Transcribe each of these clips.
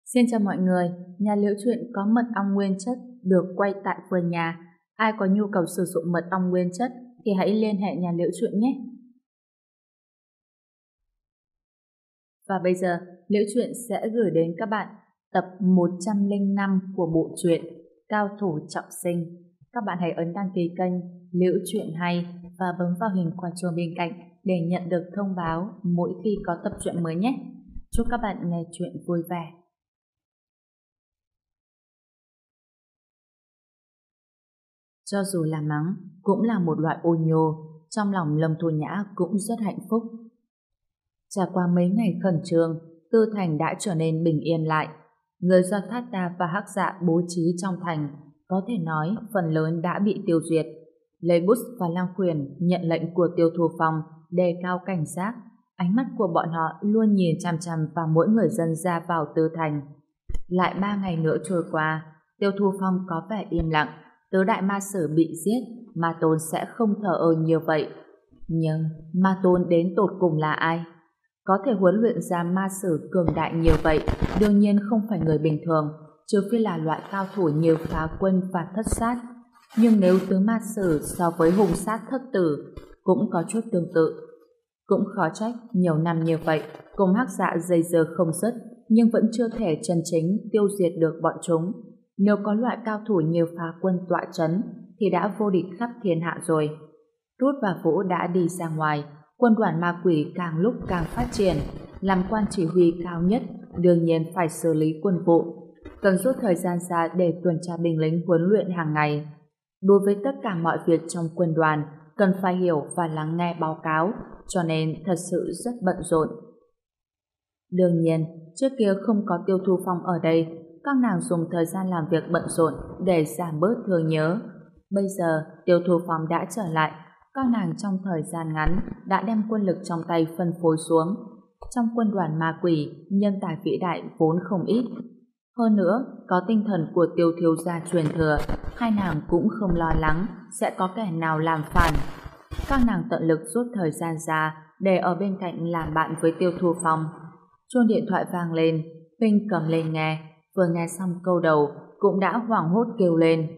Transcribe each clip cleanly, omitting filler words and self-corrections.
Xin chào mọi người, nhà Liễu Chuyện có mật ong nguyên chất được quay tại vườn nhà. Ai có nhu cầu sử dụng mật ong nguyên chất thì hãy liên hệ nhà Liễu Chuyện nhé. Và bây giờ, Liễu Chuyện sẽ gửi đến các bạn tập 105 của bộ truyện Cao thủ trọng sinh. Các bạn hãy ấn đăng ký kênh Liễu Chuyện Hay và bấm vào hình quả chuông bên cạnh để nhận được thông báo mỗi khi có tập truyện mới nhé. Chúc các bạn nghe truyện vui vẻ. Cho dù là mắng, cũng là một loại ôn nhô, trong lòng Lâm Thu Nhã cũng rất hạnh phúc. Trải qua mấy ngày khẩn trương, Tư Thành đã trở nên bình yên lại. Người do Thát Ta và Hắc Dạ bố trí trong thành, có thể nói phần lớn đã bị tiêu diệt. Lê Bút và Lang Khuyển nhận lệnh của Tiêu Thu Phong đề cao cảnh giác, ánh mắt của bọn họ luôn nhìn chằm chằm vào mỗi người dân ra vào Tư Thành. Lại 3 ngày nữa trôi qua, Tiêu Thu Phong có vẻ im lặng. Tứ đại ma sử bị giết, Ma Tôn sẽ không thờ ơ như vậy. Nhưng Ma Tôn đến tột cùng là ai? Có thể huấn luyện ra ma sử cường đại như vậy, đương nhiên không phải người bình thường, trừ phi là loại cao thủ như Phá Quân và Thất Sát. Nhưng nếu tứ ma sử so với hung sát Thất Tử cũng có chút tương tự. Cũng khó trách nhiều năm như vậy, cùng Hắc Dạ dây dưa không dứt, nhưng vẫn chưa thể chân chính tiêu diệt được bọn chúng. Nếu có loại cao thủ như Phá Quân tọa trấn thì đã vô địch khắp thiên hạ rồi. Rút và Vũ đã đi ra ngoài, quân đoàn ma quỷ càng lúc càng phát triển, làm quan chỉ huy cao nhất đương nhiên phải xử lý quân vụ, cần rút thời gian ra để tuần tra binh lính huấn luyện hàng ngày. Đối với tất cả mọi việc trong quân đoàn cần phải hiểu và lắng nghe báo cáo, cho nên thật sự rất bận rộn. Đương nhiên, trước kia không có Tiêu Thu Phong ở đây, các nàng dùng thời gian làm việc bận rộn để giảm bớt thương nhớ. Bây giờ Tiêu Thu Phong đã trở lại, các nàng trong thời gian ngắn đã đem quân lực trong tay phân phối xuống. Trong quân đoàn ma quỷ, nhân tài vĩ đại vốn không ít. Hơn nữa, có tinh thần của Tiêu thiếu gia truyền thừa, hai nàng cũng không lo lắng sẽ có kẻ nào làm phản. Các nàng tận lực rút thời gian ra để ở bên cạnh làm bạn với Tiêu Thu Phong. Chuông điện thoại vang lên, Vinh cầm lên nghe, vừa nghe xong câu đầu cũng đã hoảng hốt kêu lên.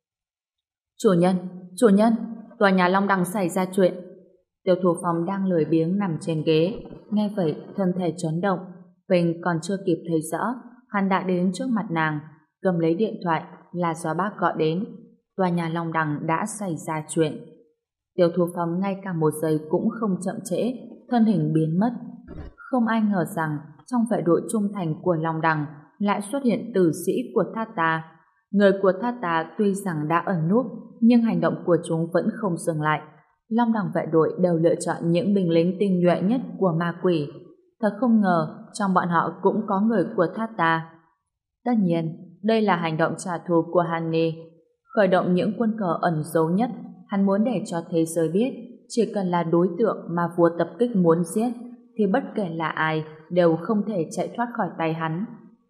Chủ nhân, tòa nhà Long Đằng xảy ra chuyện. Tiêu Thủ Phong đang lười biếng nằm trên ghế, nghe vậy thân thể chấn động. Vinh còn chưa kịp thấy rõ, hắn đã đến trước mặt nàng, cầm lấy điện thoại là do bác gọi đến. Tòa nhà Long Đằng đã xảy ra chuyện. Tiêu Thủ Phong ngay cả một giây cũng không chậm trễ, thân hình biến mất. Không ai ngờ rằng trong vệ đội trung thành của Long Đằng lại xuất hiện tử sĩ của Thát Ta. Người của Thát Ta tuy rằng đã ẩn núp, nhưng hành động của chúng vẫn không dừng lại. Long Đằng vệ đội đều lựa chọn những binh lính tinh nhuệ nhất của ma quỷ. Thật không ngờ, trong bọn họ cũng có người của Thát Ta. Tất nhiên, đây là hành động trả thù của Hanni. Khởi động những quân cờ ẩn giấu nhất, hắn muốn để cho thế giới biết, chỉ cần là đối tượng mà vua tập kích muốn giết, thì bất kể là ai đều không thể chạy thoát khỏi tay hắn.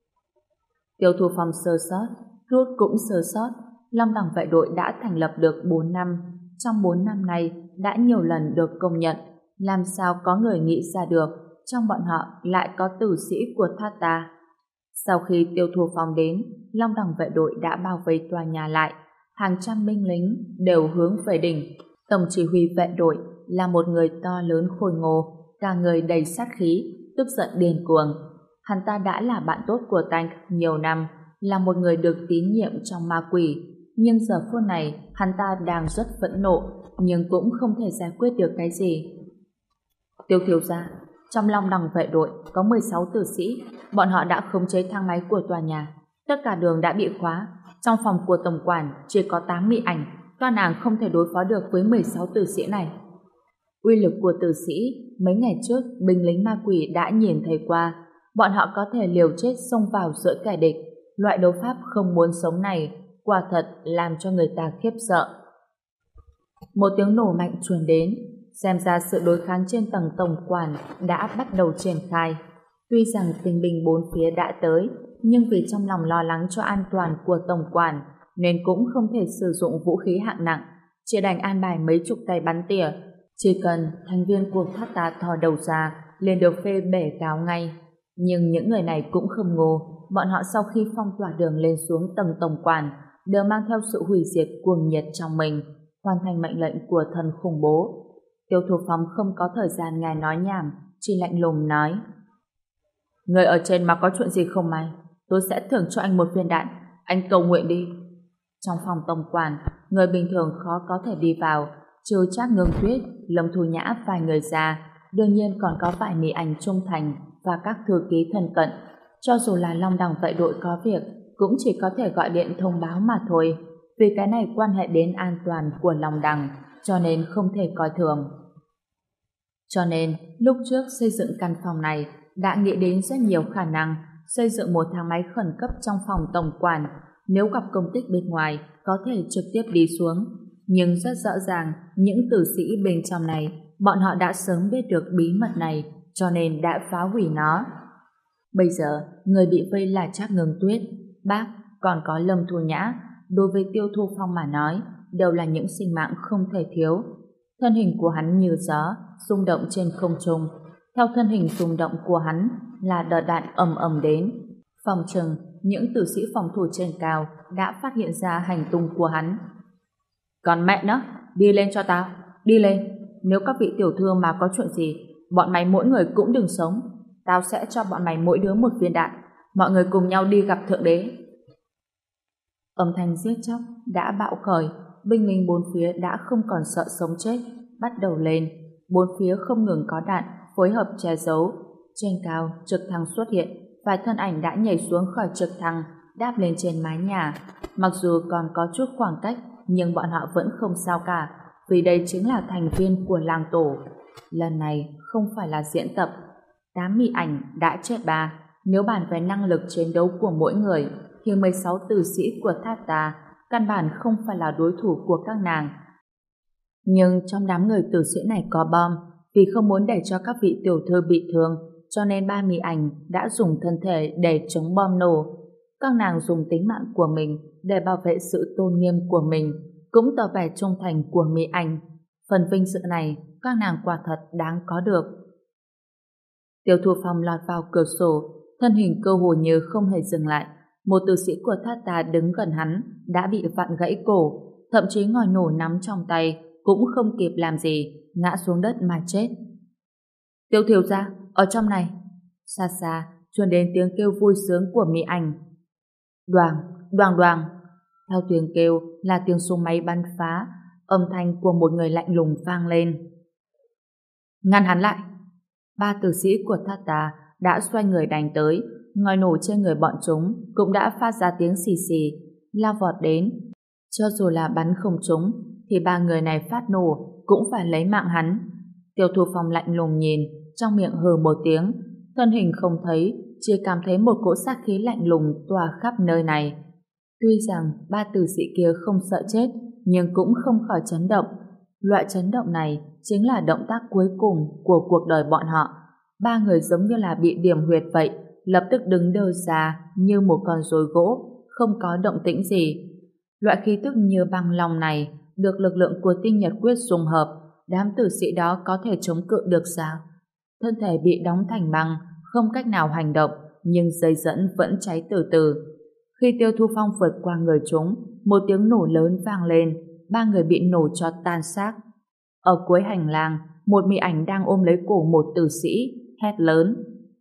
Tiêu Thu Phong sơ sót, Rút cũng sơ sót. Long Đằng vệ đội đã thành lập được 4 năm. Trong 4 năm này đã nhiều lần được công nhận. Làm sao có người nghĩ ra được trong bọn họ lại có tử sĩ của Thát Ta. Sau khi Tiêu Thu Phong đến, Long Đằng vệ đội đã bao vây tòa nhà lại. Hàng trăm binh lính đều hướng về đỉnh. Tổng chỉ huy vệ đội là một người to lớn khôi ngô, cả người đầy sát khí, tức giận điên cuồng. Hắn ta đã là bạn tốt của Tank nhiều năm, là một người được tín nhiệm trong ma quỷ, nhưng giờ phút này hắn ta đang rất phẫn nộ, nhưng cũng không thể giải quyết được cái gì. Tiêu thiếu gia, trong Long Đằng vệ đội có 16 tử sĩ, bọn họ đã khống chế thang máy của tòa nhà, tất cả đường đã bị khóa, trong phòng của tổng quản chỉ có 8 mị ảnh, các nàng không thể đối phó được với 16 tử sĩ này. Uy lực của tử sĩ mấy ngày trước binh lính ma quỷ đã nhìn thấy qua, bọn họ có thể liều chết xông vào giữa kẻ địch. Loại đấu pháp không muốn sống này quả thật làm cho người ta khiếp sợ. Một tiếng nổ mạnh truyền đến, xem ra sự đối kháng trên tầng tổng quản đã bắt đầu triển khai. Tuy rằng tình binh bốn phía đã tới, nhưng vì trong lòng lo lắng cho an toàn của tổng quản nên cũng không thể sử dụng vũ khí hạng nặng, chỉ đành an bài mấy chục tay bắn tỉa. Chỉ cần thành viên của Thát Ta thò đầu ra liền được phê bể gáo ngay. Nhưng những người này cũng không ngu, bọn họ sau khi phong tỏa đường lên xuống tầng tổng quản đều mang theo sự hủy diệt cuồng nhiệt trong mình, hoàn thành mệnh lệnh của thần khủng bố. Tiêu Thủ Phong không có thời gian nghe nói nhảm, chỉ lạnh lùng nói: người ở trên mà có chuyện gì không may, tôi sẽ thưởng cho anh một viên đạn, anh cầu nguyện đi. Trong phòng tổng quản, người bình thường khó có thể đi vào, trừ Trác Ngưng Tuyết, Lâm Thu Nhã vài người ra, đương nhiên còn có vài mỹ ảnh trung thành và các thư ký thân cận. Cho dù là Long Đằng vệ đội có việc, cũng chỉ có thể gọi điện thông báo mà thôi, vì cái này quan hệ đến an toàn của Long Đằng, cho nên không thể coi thường. Cho nên, lúc trước xây dựng căn phòng này, đã nghĩ đến rất nhiều khả năng xây dựng một thang máy khẩn cấp trong phòng tổng quản, nếu gặp công tích bên ngoài có thể trực tiếp đi xuống. Nhưng rất rõ ràng những tử sĩ bên trong này bọn họ đã sớm biết được bí mật này, cho nên đã phá hủy nó. Bây giờ người bị vây là Trác Ngưng Tuyết, bác, còn có Lâm Thu Nhã. Đối với Tiêu Thu Phong mà nói đều là những sinh mạng không thể thiếu. Thân hình của hắn như gió rung động trên không trung. Theo thân hình rung động của hắn là đợt đạn ầm ầm đến. Phòng chừng những tử sĩ phòng thủ trên cao đã phát hiện ra hành tung của hắn. Còn mẹ nó, đi lên cho tao, đi lên. Nếu các vị tiểu thư mà có chuyện gì, bọn mày mỗi người cũng đừng sống. Tao sẽ cho bọn mày mỗi đứa một viên đạn. Mọi người cùng nhau đi gặp Thượng Đế. Âm thanh giết chóc đã bạo khởi, binh lính bốn phía đã không còn sợ sống chết, bắt đầu lên. Bốn phía không ngừng có đạn phối hợp che giấu. Trên cao, trực thăng xuất hiện, vài thân ảnh đã nhảy xuống khỏi trực thăng, đáp lên trên mái nhà. Mặc dù còn có chút khoảng cách, nhưng bọn họ vẫn không sao cả, vì đây chính là thành viên của làng tổ. Lần này không phải là diễn tập. 8 mỹ ảnh đã chết 3. Nếu bàn về năng lực chiến đấu của mỗi người, thì 16 tử sĩ của Thát Ta căn bản không phải là đối thủ của các nàng. Nhưng trong đám người tử sĩ này có bom, vì không muốn để cho các vị tiểu thư bị thương, cho nên 3 mỹ ảnh đã dùng thân thể để chống bom nổ. Các nàng dùng tính mạng của mình để bảo vệ sự tôn nghiêm của mình, cũng tỏ vẻ trung thành của mỹ ảnh. Phần vinh dự này các nàng quả thật đáng có được. Tiêu Thu Phong lọt vào cửa sổ, thân hình cơ hồ như không hề dừng lại. Một tử sĩ của Thát Ta đứng gần hắn đã bị vặn gãy cổ, thậm chí ngòi nổ nắm trong tay cũng không kịp làm gì, ngã xuống đất mà chết. Tiêu thiếu gia, ở trong này. Xa xa truyền đến tiếng kêu vui sướng của mỹ ảnh. Đoàng, đoàng đoàng. Theo tiếng kêu là tiếng súng máy bắn phá, âm thanh của một người lạnh lùng vang lên. Ngăn hắn lại. 3 tử sĩ của Thát Ta đã xoay người đánh tới, ngòi nổ trên người bọn chúng cũng đã phát ra tiếng xì xì, lao vọt đến. Cho dù là bắn không trúng, thì 3 người này phát nổ cũng phải lấy mạng hắn. Tiêu Thu Phong lạnh lùng nhìn, trong miệng hừ một tiếng, thân hình không thấy, chỉ cảm thấy một cỗ sát khí lạnh lùng tỏa khắp nơi này. Tuy rằng 3 tử sĩ kia không sợ chết, nhưng cũng không khỏi chấn động. Loại chấn động này chính là động tác cuối cùng của cuộc đời bọn họ. 3 người giống như là bị điểm huyệt vậy, lập tức đứng đơ ra như một con rối gỗ, không có động tĩnh gì. Loại khí tức như băng lòng này được lực lượng của tinh nhật quyết dung hợp, đám tử sĩ đó có thể chống cự được sao? Thân thể bị đóng thành băng, không cách nào hành động, nhưng dây dẫn vẫn cháy từ từ. Khi Tiêu Thu Phong vượt qua người chúng, một tiếng nổ lớn vang lên, 3 người bị nổ cho tan xác. Ở cuối hành lang, một mỹ ảnh đang ôm lấy cổ một tử sĩ, hét lớn.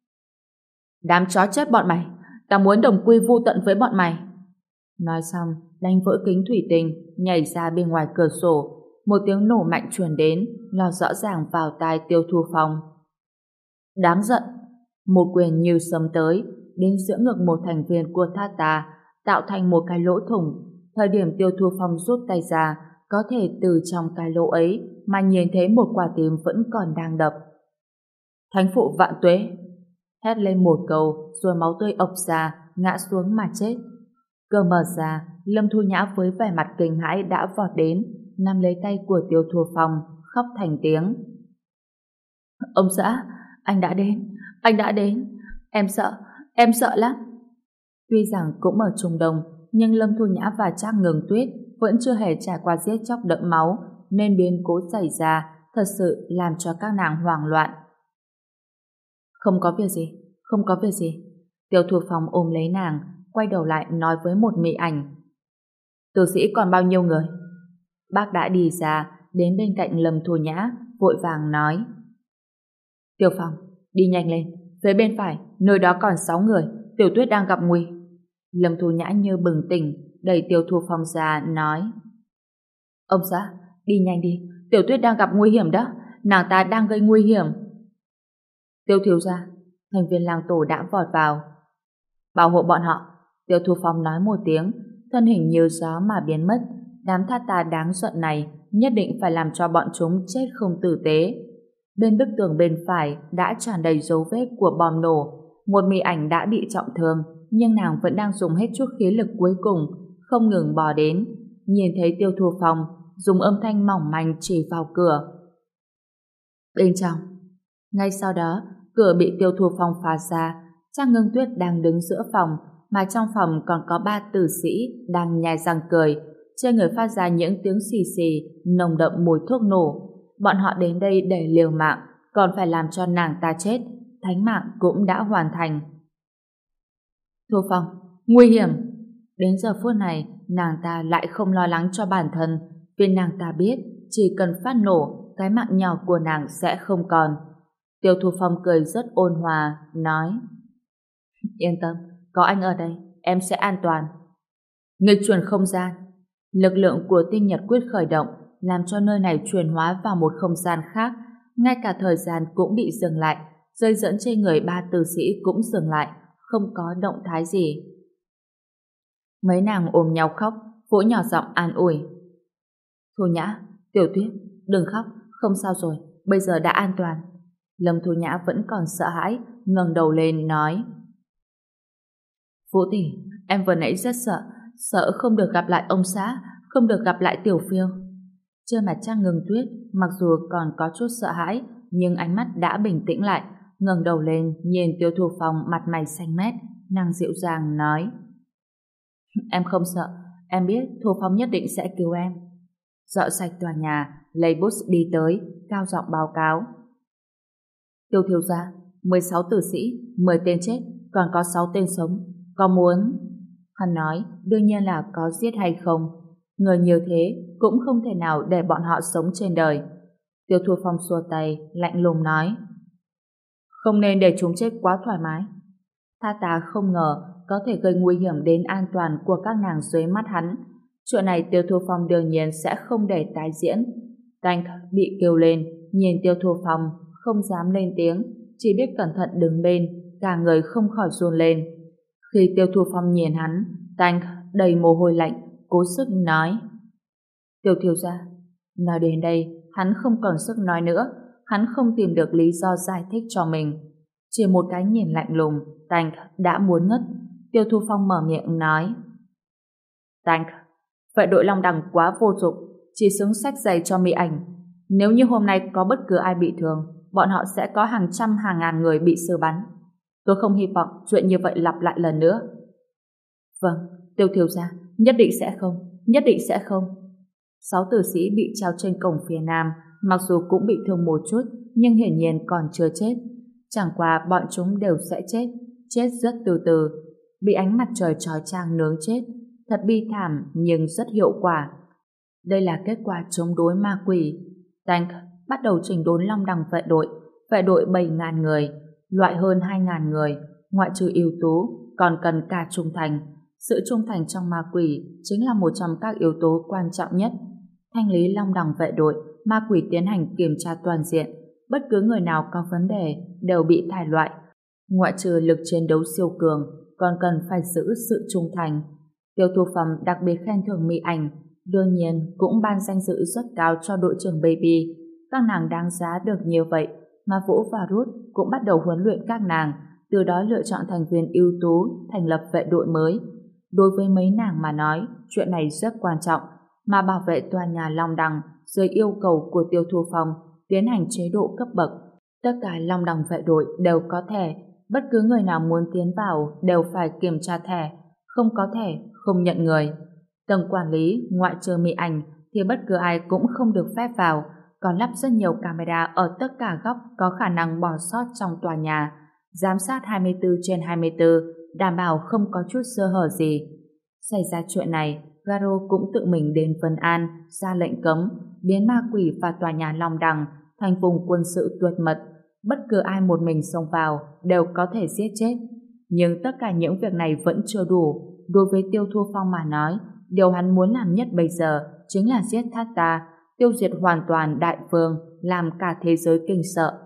Đám chó chết bọn mày, ta muốn đồng quy vu tận với bọn mày. Nói xong, đánh vỡ kính thủy tinh, nhảy ra bên ngoài cửa sổ. Một tiếng nổ mạnh truyền đến, lọt rõ ràng vào tai Tiêu Thu Phong. Đáng giận! Một quyền như sấm tới, đến giữa ngực một thành viên của Thát Ta, tạo thành một cái lỗ thủng. Thời điểm Tiêu Thu Phong rút tay ra, có thể từ trong cái lỗ ấy mà nhìn thấy một quả tim vẫn còn đang đập. Thánh phụ vạn tuế! Hét lên một câu, rồi máu tươi ộc ra, ngã xuống mà chết. Cửa mở ra, Lâm Thu Nhã với vẻ mặt kinh hãi đã vọt đến, nắm lấy tay của Tiêu Thu Phong, khóc thành tiếng. Ông xã, anh đã đến, em sợ lắm. Tuy rằng cũng ở Trung Đông, nhưng Lâm Thu Nhã và Trác Ngưng Tuyết vẫn chưa hề trải qua giết chóc đẫm máu, nên biến cố xảy ra thật sự làm cho các nàng hoảng loạn. Không có việc gì, Không có việc gì. Tiêu Thu Phong ôm lấy nàng, quay đầu lại nói với một mỹ ảnh. Tử sĩ còn bao nhiêu người? Bác đã đi ra, đến bên cạnh Lâm Thu Nhã, vội vàng nói. Tiêu Phong, đi nhanh lên, phía bên phải, nơi đó còn 6 người, Tiểu Tuyết đang gặp nguy. Lâm Thu Nhã như bừng tỉnh, đẩy Tiêu Thu Phong ra, nói. Ông xã, đi nhanh đi, Tiểu Tuyết đang gặp nguy hiểm đó, nàng ta đang gây nguy hiểm. Tiêu thiếu gia, thành viên làng tổ đã vọt vào. Bảo hộ bọn họ, Tiêu Thu Phong nói một tiếng, thân hình như gió mà biến mất. Đám thát ta đáng giận này nhất định phải làm cho bọn chúng chết không tử tế. Bên bức tường bên phải đã tràn đầy dấu vết của bom nổ. Một mỹ ảnh đã bị trọng thương, nhưng nàng vẫn đang dùng hết chút khí lực cuối cùng, không ngừng bò đến. Nhìn thấy Tiêu Thu Phong, dùng âm thanh mỏng manh chỉ vào cửa. Bên trong. Ngay sau đó, cửa bị Tiêu Thu Phong phá ra. Trang Ngưng Tuyết đang đứng giữa phòng, mà trong phòng còn có 3 tử sĩ đang nhai răng cười. Trên người phát ra những tiếng xì xì, nồng đậm mùi thuốc nổ. Bọn họ đến đây để liều mạng, còn phải làm cho nàng ta chết. Thánh mạng cũng đã hoàn thành. Thu Phong, nguy hiểm! Đến giờ phút này, nàng ta lại không lo lắng cho bản thân, vì nàng ta biết chỉ cần phát nổ, cái mạng nhỏ của nàng sẽ không còn. Tiêu Thu Phong cười rất ôn hòa, nói. Yên tâm, có anh ở đây, em sẽ an toàn. Nghịch chuyển không gian. Lực lượng của tinh nhật quyết khởi động, làm cho nơi này chuyển hóa vào một không gian khác. Ngay cả thời gian cũng bị dừng lại, dây dẫn trên người 3 tử sĩ cũng dừng lại, không có động thái gì. Mấy nàng ôm nhau khóc, vỗ nhỏ giọng an ủi. Thu Nhã, Tiểu Tuyết, đừng khóc, không sao rồi, bây giờ đã an toàn. Lâm Thu Nhã vẫn còn sợ hãi, ngẩng đầu lên nói. Vũ tỷ, em vừa nãy rất sợ, sợ không được gặp lại ông xã, không được gặp lại Tiểu Phiêu. Trên mặt Trang Ngưng Tuyết, mặc dù còn có chút sợ hãi, nhưng ánh mắt đã bình tĩnh lại, ngẩng đầu lên nhìn Tiêu Thu Phong mặt mày xanh mét, nàng dịu dàng nói. Em không sợ, em biết Thu Phong nhất định sẽ cứu em. Dọn sạch tòa nhà, lấy bus đi tới, cao giọng báo cáo. Tiêu thiếu gia, 16 tử sĩ, 10 tên chết, còn có 6 tên sống. Có muốn... Hắn nói, đương nhiên là có giết hay không. Người nhiều thế cũng không thể nào để bọn họ sống trên đời. Tiêu Thu Phong xua tay, lạnh lùng nói. Không nên để chúng chết quá thoải mái. Tha ta không ngờ có thể gây nguy hiểm đến an toàn của các nàng dưới mắt hắn. Chuyện này Tiêu Thu Phong đương nhiên sẽ không để tái diễn. Tank bị kêu lên, nhìn Tiêu Thu Phong, không dám lên tiếng, chỉ biết cẩn thận đứng bên, cả người không khỏi run lên. Khi Tiêu Thu Phong nhìn hắn, Tank đầy mồ hôi lạnh, cố sức nói. Tiêu thiếu gia. Nói đến đây, hắn không còn sức nói nữa, hắn không tìm được lý do giải thích cho mình. Chỉ một cái nhìn lạnh lùng, Tank đã muốn ngất. Tiêu Thu Phong mở miệng nói. Tank, vậy đội Long Đằng quá vô dụng, chỉ xứng xách giày cho mỹ ảnh. Nếu như hôm nay có bất cứ ai bị thương, bọn họ sẽ có hàng trăm hàng ngàn người bị xử bắn. Tôi không hy vọng chuyện như vậy lặp lại lần nữa. Vâng, Tiêu thiếu gia, nhất định sẽ không, nhất định sẽ không. 6 tử sĩ bị treo trên cổng phía nam, mặc dù cũng bị thương một chút, nhưng hiển nhiên còn chưa chết. Chẳng qua bọn chúng đều sẽ chết, chết rất từ từ, bị ánh mặt trời chói chang nướng chết. Thật bi thảm nhưng rất hiệu quả. Đây là kết quả chống đối ma quỷ. Tank bắt đầu chỉnh đốn Long Đằng vệ đội 7.000 người, loại hơn 2.000 người, ngoại trừ ưu tú, còn cần cả trung thành. Sự trung thành trong ma quỷ chính là một trong các yếu tố quan trọng nhất. Thanh lý Long Đằng vệ đội, ma quỷ tiến hành kiểm tra toàn diện. Bất cứ người nào có vấn đề đều bị thải loại. Ngoại trừ lực chiến đấu siêu cường, còn cần phải giữ sự trung thành. Tiêu Thu Phong đặc biệt khen thưởng mỹ ảnh, đương nhiên cũng ban danh dự rất cao cho đội trưởng Baby. Các nàng đáng giá được như vậy, mà Vũ và Ruth cũng bắt đầu huấn luyện các nàng, từ đó lựa chọn thành viên ưu tú, thành lập vệ đội mới. Đối với mấy nàng mà nói, chuyện này rất quan trọng, mà bảo vệ tòa nhà Long Đằng dưới yêu cầu của Tiêu Thu Phong tiến hành chế độ cấp bậc. Tất cả Long Đằng vệ đội đều có thẻ, bất cứ người nào muốn tiến vào đều phải kiểm tra thẻ, không có thẻ, không nhận người. Tầng quản lý, ngoại trừ mỹ ảnh, thì bất cứ ai cũng không được phép vào, còn lắp rất nhiều camera ở tất cả góc có khả năng bỏ sót trong tòa nhà. giám sát 24/24, đảm bảo không có chút sơ hở gì. Xảy ra chuyện này, Garo cũng tự mình đến Vân An, ra lệnh cấm, biến ma quỷ và tòa nhà Long Đằng thành vùng quân sự tuyệt mật. Bất cứ ai một mình xông vào đều có thể giết chết. Nhưng tất cả những việc này vẫn chưa đủ. Đối với Tiêu Thu Phong mà nói, điều hắn muốn làm nhất bây giờ chính là giết Thát Ta, tiêu diệt hoàn toàn Đại Vương, làm cả thế giới kinh sợ.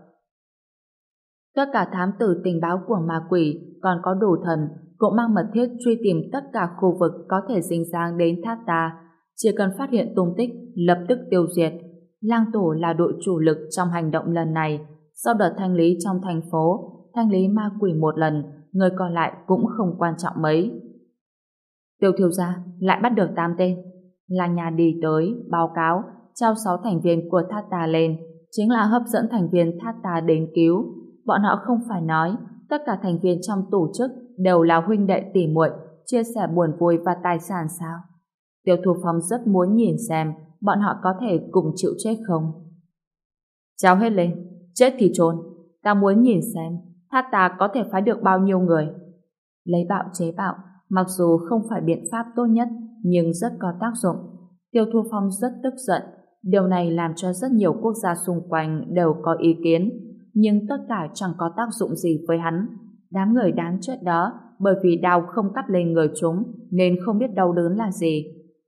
Tất cả thám tử tình báo của ma quỷ còn có Đồ Thần cũng mang mật thiết truy tìm tất cả khu vực có thể dính dáng đến Thát Ta. Chỉ cần phát hiện tung tích, lập tức tiêu diệt. Lang Tổ là đội chủ lực trong hành động lần này. Sau đợt thanh lý trong thành phố, thanh lý ma quỷ một lần, người còn lại cũng không quan trọng mấy. Tiêu thiếu gia lại bắt được 8 tên. Là nhà đi tới, báo cáo, trao 6 thành viên của Thát Ta lên, chính là hấp dẫn thành viên Thát Ta đến cứu. Bọn họ không phải nói, tất cả thành viên trong tổ chức đều là huynh đệ tỉ muội, chia sẻ buồn vui và tài sản sao? Tiêu Thu Phong rất muốn nhìn xem bọn họ có thể cùng chịu chết không. Trao hết lên, chết thì trốn. Ta muốn nhìn xem Thát Ta có thể phái được bao nhiêu người. Lấy bạo chế bạo, mặc dù không phải biện pháp tốt nhất, nhưng rất có tác dụng. Tiêu Thu Phong rất tức giận. Điều này làm cho rất nhiều quốc gia xung quanh đều có ý kiến, nhưng tất cả chẳng có tác dụng gì với hắn. Đám người đáng chết đó, bởi vì đao không cắt lên người chúng, nên không biết đau đớn là gì.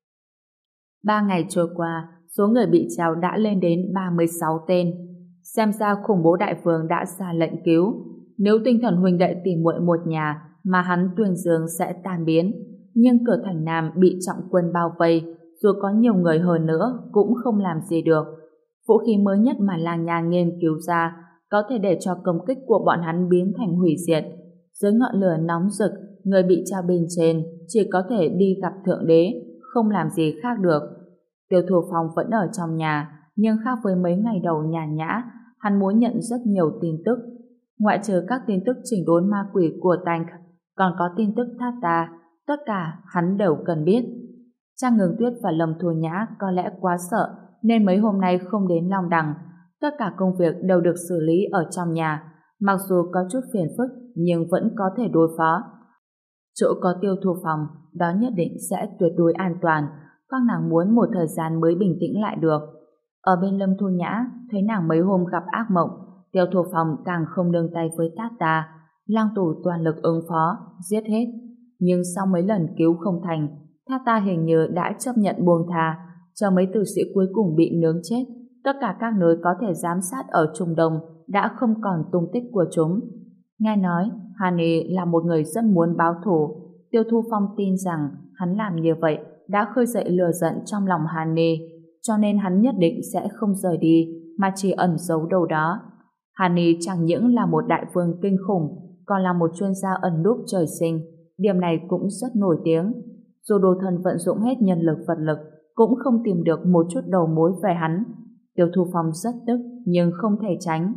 3 ngày trôi qua, số người bị treo đã lên đến 36 tên. Xem ra khủng bố Đại Vương đã ra lệnh cứu. Nếu tinh thần huynh đệ tỉ muội một nhà mà hắn tuyên dương sẽ tan biến. Nhưng cửa thành Nam bị trọng quân bao vây, dù có nhiều người hơn nữa cũng không làm gì được. Vũ khí mới nhất mà làng nhà nghiên cứu ra có thể để cho công kích của bọn hắn biến thành hủy diệt. Dưới ngọn lửa nóng rực, người bị treo bên trên chỉ có thể đi gặp Thượng Đế, không làm gì khác được. Tiêu Thủ Phong vẫn ở trong nhà, nhưng khác với mấy ngày đầu nhàn nhã, hắn muốn nhận rất nhiều tin tức. Ngoại trừ các tin tức chỉnh đốn ma quỷ của Tank, còn có tin tức Thát Ta, tất cả hắn đều cần biết. Trang Ngừng Tuyết và Lâm Thu Nhã có lẽ quá sợ nên mấy hôm nay không đến Long Đằng. Tất cả công việc đều được xử lý ở trong nhà, mặc dù có chút phiền phức nhưng vẫn có thể đối phó. Chỗ có Tiêu Thu Phong, đó nhất định sẽ tuyệt đối an toàn. Các nàng muốn một thời gian mới bình tĩnh lại được. Ở bên Lâm Thu Nhã, thấy nàng mấy hôm gặp ác mộng, Tiêu Thu Phong càng không nương tay với Thát Ta. Lang Tổ toàn lực ứng phó, giết hết. Nhưng sau mấy lần cứu không thành, Thát Ta hình như đã chấp nhận buông tha, cho mấy tử sĩ cuối cùng bị nướng chết. Tất cả các nơi có thể giám sát ở Trung Đông đã không còn tung tích của chúng. Nghe nói, Hani là một người rất muốn báo thù. Tiêu Thu Phong tin rằng hắn làm như vậy đã khơi dậy lửa giận trong lòng Hani, cho nên hắn nhất định sẽ không rời đi, mà chỉ ẩn giấu đâu đó. Hani chẳng những là một đại vương kinh khủng, còn là một chuyên gia ẩn núp trời sinh. Điểm này cũng rất nổi tiếng. Dù Đồ Thần vận dụng hết nhân lực vật lực, cũng không tìm được một chút đầu mối về hắn. Tiêu Thu Phong rất tức, nhưng không thể tránh.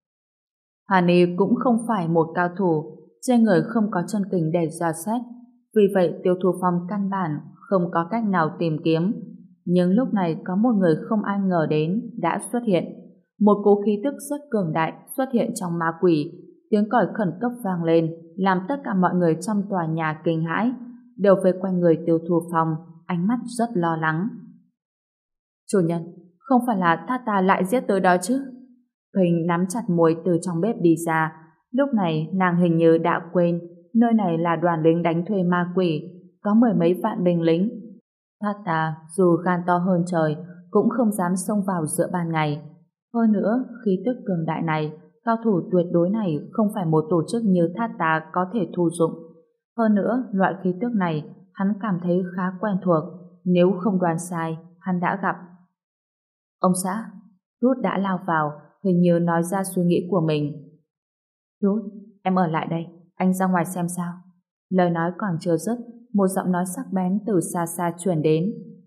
Hani cũng không phải một cao thủ, trên người không có chân kình để dò xét. Vì vậy Tiêu Thu Phong căn bản không có cách nào tìm kiếm. Nhưng lúc này có một người không ai ngờ đến đã xuất hiện. Một cỗ khí tức rất cường đại xuất hiện trong ma quỷ. Tiếng còi khẩn cấp vang lên, làm tất cả mọi người trong tòa nhà kinh hãi, đều vây quanh người Tiêu Thu Phong, ánh mắt rất lo lắng. Chủ nhân, không phải là Thát Ta lại giết tới đó chứ? Huỳnh nắm chặt muối từ trong bếp đi ra. Lúc này nàng hình như đã quên nơi này là đoàn lính đánh thuê ma quỷ, có 10 mấy vạn binh lính. Thát Ta dù gan to hơn trời cũng không dám xông vào giữa ban ngày. Hơn nữa, khí tức cường đại này, cao thủ tuyệt đối này không phải một tổ chức như Thát Ta có thể thu dụng. Hơn nữa, loại khí tức này hắn cảm thấy khá quen thuộc, nếu không đoán sai, hắn đã gặp. Ông xã, Rút đã lao vào, hình như nói ra suy nghĩ của mình. Rút, em ở lại đây, anh ra ngoài xem sao. Lời nói còn chưa dứt, một giọng nói sắc bén từ xa xa truyền đến.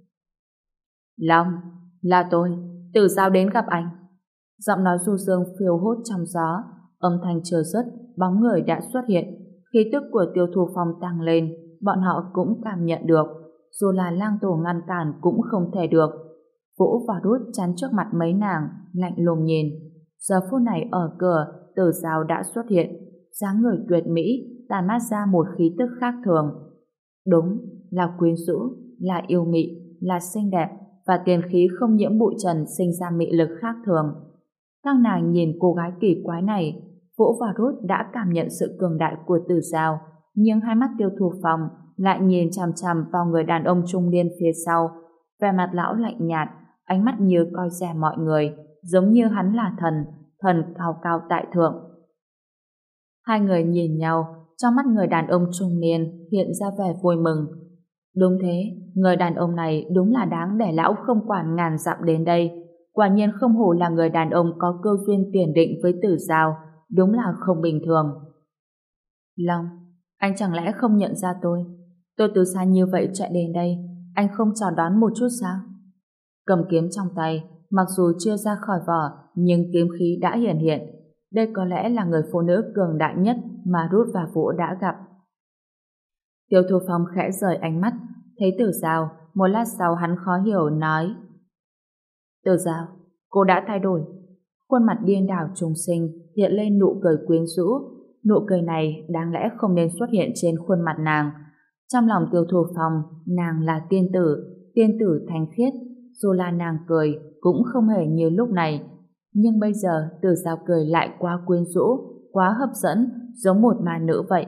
Long, là tôi, Tử Giao đến gặp anh. Giọng nói du dương phiêu hốt trong gió, âm thanh chưa dứt, bóng người đã xuất hiện. Khí tức của Tiêu Thu Phong tăng lên, bọn họ cũng cảm nhận được, dù là Lang Tổ ngăn cản cũng không thể được. Vũ và Rút chắn trước mặt mấy nàng, lạnh lùng nhìn. Giờ phút này ở cửa, Tử Giao đã xuất hiện. dáng người tuyệt mỹ, tàn mát ra một khí tức khác thường. Đúng, là quyến rũ, là yêu mị, là xinh đẹp, và tiền khí không nhiễm bụi trần sinh ra mị lực khác thường. Các nàng nhìn cô gái kỳ quái này, Vũ và Ruth đã cảm nhận sự cường đại của Tử Giao, nhưng hai mắt Tiêu Thụ Phong lại nhìn chằm chằm vào người đàn ông trung niên phía sau. Vẻ mặt lão lạnh nhạt, ánh mắt như coi rẻ mọi người, giống như hắn là thần, thần cao cao tại thượng. Hai người nhìn nhau, trong mắt người đàn ông trung niên hiện ra vẻ vui mừng. Đúng thế, người đàn ông này đúng là đáng để lão không quản ngàn dặm đến đây. Quả nhiên không hổ là người đàn ông có cơ duyên tiền định với Tử Giao, đúng là không bình thường. Long, anh chẳng lẽ không nhận ra tôi? Tôi từ xa như vậy chạy đến đây, anh không chào đón một chút sao? Cầm kiếm trong tay, mặc dù chưa ra khỏi vỏ, nhưng kiếm khí đã hiển hiện. Đây có lẽ là người phụ nữ cường đại nhất mà Ruth và Vũ đã gặp. Tiêu Thu Phong khẽ rời ánh mắt, thấy Tử Giao, một lát sau hắn khó hiểu nói: Tử Giao, cô đã thay đổi. Khuôn mặt điên đảo trùng sinh hiện lên nụ cười quyến rũ. Nụ cười này đáng lẽ không nên xuất hiện trên khuôn mặt nàng. Trong lòng Tiêu Thu Phong, nàng là tiên tử thanh khiết. Dù là nàng cười cũng không hề như lúc này. Nhưng bây giờ Tử Giao cười lại quá quyến rũ, quá hấp dẫn, giống một ma nữ vậy.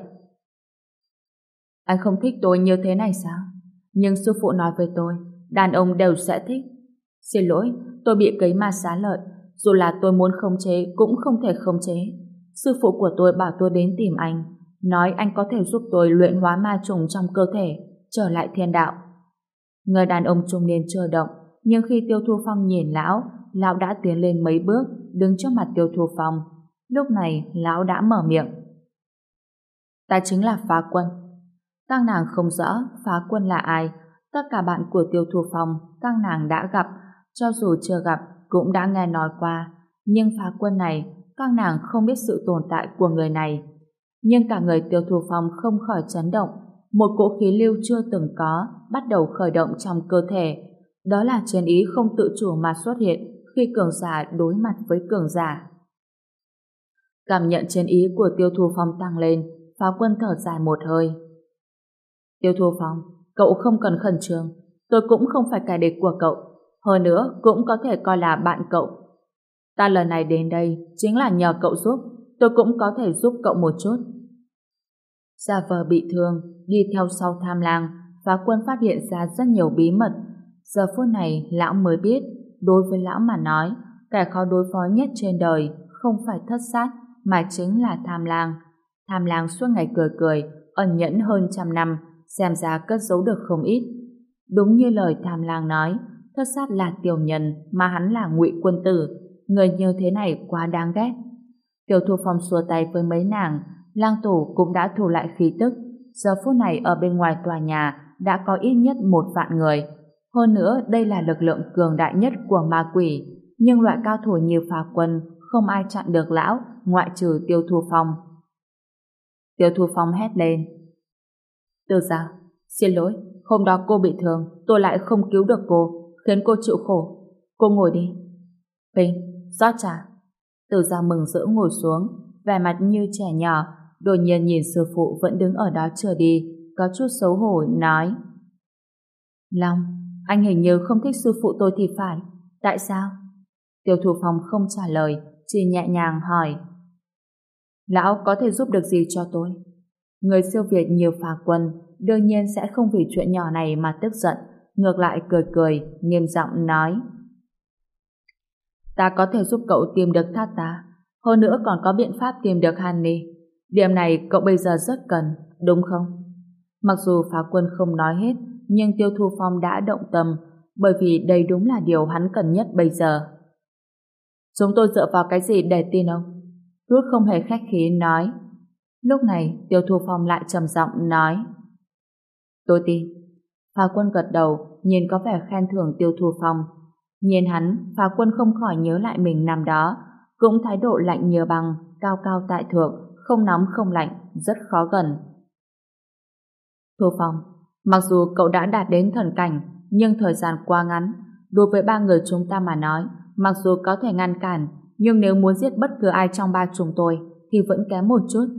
Anh không thích tôi như thế này sao? Nhưng sư phụ nói với tôi, đàn ông đều sẽ thích. Xin lỗi, tôi bị cấy ma xá lợi. Dù là tôi muốn khống chế cũng không thể khống chế. Sư phụ của tôi bảo tôi đến tìm anh, nói anh có thể giúp tôi luyện hóa ma trùng trong cơ thể, trở lại thiên đạo. Người đàn ông trung niên chưa động, nhưng khi Tiêu Thu Phong nhìn lão, lão đã tiến lên mấy bước, đứng trước mặt Tiêu Thu Phong. Lúc này, lão đã mở miệng. Ta chính là Phá Quân. Các nàng không rõ Phá Quân là ai. Tất cả bạn của Tiêu Thu Phong, các nàng đã gặp, cho dù chưa gặp, cũng đã nghe nói qua. Nhưng Phá Quân này, các nàng không biết sự tồn tại của người này. Nhưng cả người Tiêu Thu Phong không khỏi chấn động. Một cỗ khí lưu chưa từng có bắt đầu khởi động trong cơ thể. Đó là chiến ý không tự chủ mà xuất hiện khi cường giả đối mặt với cường giả. Cảm nhận chiến ý của Tiêu Thu Phong tăng lên, Phá Quân thở dài một hơi. Tiêu Thu Phong, cậu không cần khẩn trương. Tôi cũng không phải kẻ địch của cậu. Hơn nữa cũng có thể coi là bạn cậu. Ta lần này đến đây chính là nhờ cậu giúp. Tôi cũng có thể giúp cậu một chút. Giả vờ bị thương, đi theo sau Tham Lang, Phá Quân phát hiện ra rất nhiều bí mật. Giờ phút này lão mới biết, đối với lão mà nói, kẻ khó đối phó nhất trên đời không phải Thất Sát mà chính là Tham Lang. Tham Lang suốt ngày cười cười, ẩn nhẫn hơn 100 năm, xem ra cất giấu được không ít. Đúng như lời Tham Lang nói, Thất Sát là tiểu nhân mà hắn là Ngụy Quân Tử. Người như thế này quá đáng ghét. Tiêu Thu Phong xua tay với mấy nàng, Lang Tổ cũng đã thu lại khí tức. Giờ phút này ở bên ngoài tòa nhà đã có ít nhất 1.000 người. Hơn nữa đây là lực lượng cường đại nhất của ma quỷ, nhưng loại cao thủ như Phá Quân không ai chặn được lão ngoại trừ Tiêu Thu Phong. Tiêu Thu Phong hét lên. Từ Giao, xin lỗi, hôm đó cô bị thương, tôi lại không cứu được cô, khiến cô chịu khổ. Cô ngồi đi. Bình, rót trà. Từ Giao mừng rỡ ngồi xuống, vẻ mặt như trẻ nhỏ, đột nhiên nhìn sư phụ vẫn đứng ở đó chưa đi, có chút xấu hổ nói. Long, anh hình như không thích sư phụ tôi thì phải. Tại sao? Tiêu Thu Phong không trả lời, chỉ nhẹ nhàng hỏi. Lão có thể giúp được gì cho tôi? Người siêu việt như Phá Quân đương nhiên sẽ không vì chuyện nhỏ này mà tức giận, ngược lại cười cười, nghiêm giọng nói. Ta có thể giúp cậu tìm được Thát Ta, hơn nữa còn có biện pháp tìm được Hanni. Điểm này cậu bây giờ rất cần, đúng không? Mặc dù Phá Quân không nói hết, nhưng Tiêu Thu Phong đã động tâm, bởi vì đây đúng là điều hắn cần nhất bây giờ. Chúng tôi dựa vào cái gì để tin ông? Ruth không hề khách khí nói. Lúc này Tiêu Thu Phong lại trầm giọng nói. Tôi tin. Phá Quân gật đầu, nhìn có vẻ khen thưởng Tiêu Thu Phong. Nhìn hắn, Phá Quân không khỏi nhớ lại mình năm đó, cũng thái độ lạnh như băng, cao cao tại thượng, không nóng không lạnh, rất khó gần. Thu Phong, mặc dù cậu đã đạt đến thần cảnh, nhưng thời gian quá ngắn. Đối với ba người chúng ta mà nói, mặc dù có thể ngăn cản, nhưng nếu muốn giết bất cứ ai trong ba chúng tôi, thì vẫn kém một chút.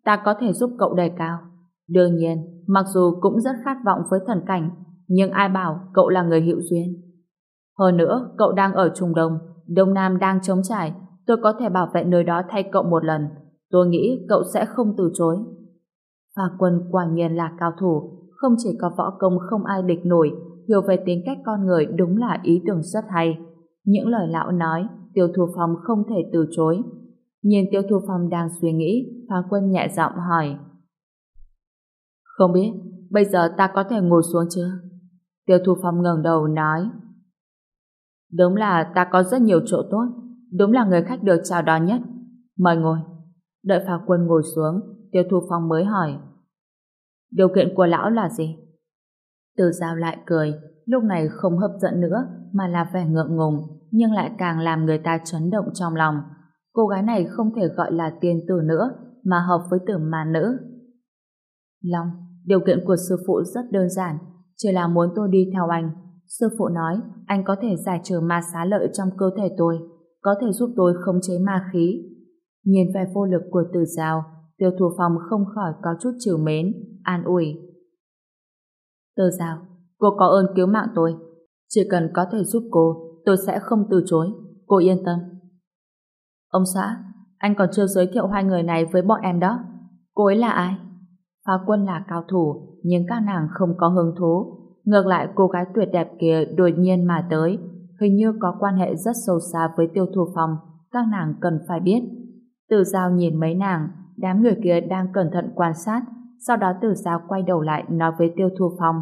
ta có thể giúp cậu đề cao. Đương nhiên, mặc dù cũng rất khát vọng với thần cảnh, nhưng ai bảo cậu là người hữu duyên. Hơn nữa, cậu đang ở Trung Đông, Đông Nam đang trống trải, tôi có thể bảo vệ nơi đó thay cậu một lần. Tôi nghĩ cậu sẽ không từ chối. Phà Quân quả nhiên là cao thủ, không chỉ có võ công không ai địch nổi, hiểu về tính cách con người đúng là ý tưởng rất hay. Những lời lão nói, Tiêu Thu Phong không thể từ chối. Nhìn Tiêu Thu Phong đang suy nghĩ, Phà Quân nhẹ giọng hỏi. Không biết, bây giờ ta có thể ngồi xuống chưa? Tiêu Thu Phong ngẩng đầu nói. Đúng là ta có rất nhiều chỗ tốt, đúng là người khách được chào đón nhất. Mời ngồi. Đợi Phà Quân ngồi xuống, Tiêu Thu Phong mới hỏi. Điều kiện của lão là gì? Từ Giao lại cười, lúc này không hấp dẫn nữa mà là vẻ ngượng ngùng, nhưng lại càng làm người ta chấn động trong lòng. Cô gái này không thể gọi là tiên tử nữa mà hợp với từ ma nữ. Long, điều kiện của sư phụ rất đơn giản, chỉ là muốn tôi đi theo anh. Sư phụ nói anh có thể giải trừ ma xá lợi trong cơ thể tôi, có thể giúp tôi khống chế ma khí. Nhìn vẻ vô lực của Từ Giao, Tiêu Thu Phong không khỏi có chút trìu mến, an ủi. Từ Giao, cô có ơn cứu mạng tôi, chỉ cần có thể giúp cô, tôi sẽ không từ chối, cô yên tâm. Ông xã, anh còn chưa giới thiệu hai người này với bọn em đó. Cô ấy là ai? Phá Quân là cao thủ, nhưng các nàng không có hứng thú. Ngược lại cô gái tuyệt đẹp kia đột nhiên mà tới, hình như có quan hệ rất sâu xa với Tiêu Thu Phong, các nàng cần phải biết. Từ Giao nhìn mấy nàng, đám người kia đang cẩn thận quan sát, sau đó Từ Giao quay đầu lại nói với Tiêu Thu Phong.